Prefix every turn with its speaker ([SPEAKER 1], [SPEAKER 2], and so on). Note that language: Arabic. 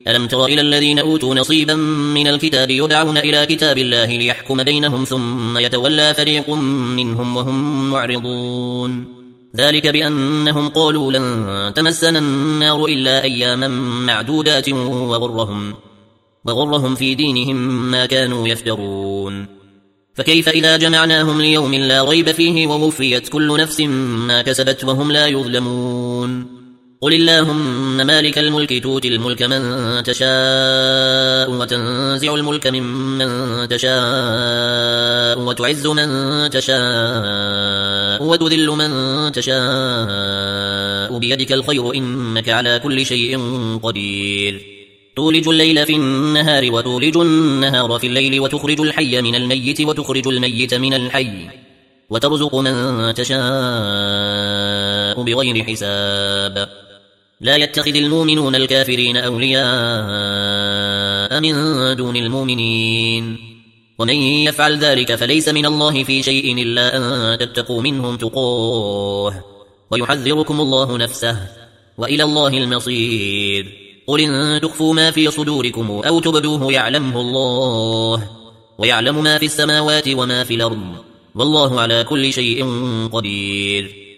[SPEAKER 1] ألم تر إلى الذين أوتوا نصيبا من الكتاب يدعون إلى كتاب الله ليحكم بينهم ثم يتولى فريق منهم وهم معرضون ذلك بأنهم قالوا لن تمسنا النار إلا أياما معدودات وغرهم في دينهم ما كانوا يفترون فكيف إذا جمعناهم ليوم لا ريب فيه ووفيت كل نفس ما كسبت وهم لا يظلمون قل اللهم مالك الملك تؤتي الملك من تشاء وتنزع الملك ممن تشاء وتعز من تشاء وتذل من تشاء بيدك الخير إنك على كل شيء قدير تولج الليل في النهار وتولج النهار في الليل وتخرج الحي من الميت وتخرج الميت من الحي وترزق من تشاء بغير حساب لا يتخذ المؤمنون الكافرين أولياء من دون المؤمنين ومن يفعل ذلك فليس من الله في شيء إلا أن تتقوا منهم تقاه ويحذركم الله نفسه وإلى الله المصير قل إن تخفوا ما في صدوركم أو تبدوه يعلمه الله ويعلم ما في السماوات وما في الأرض والله على كل شيء قدير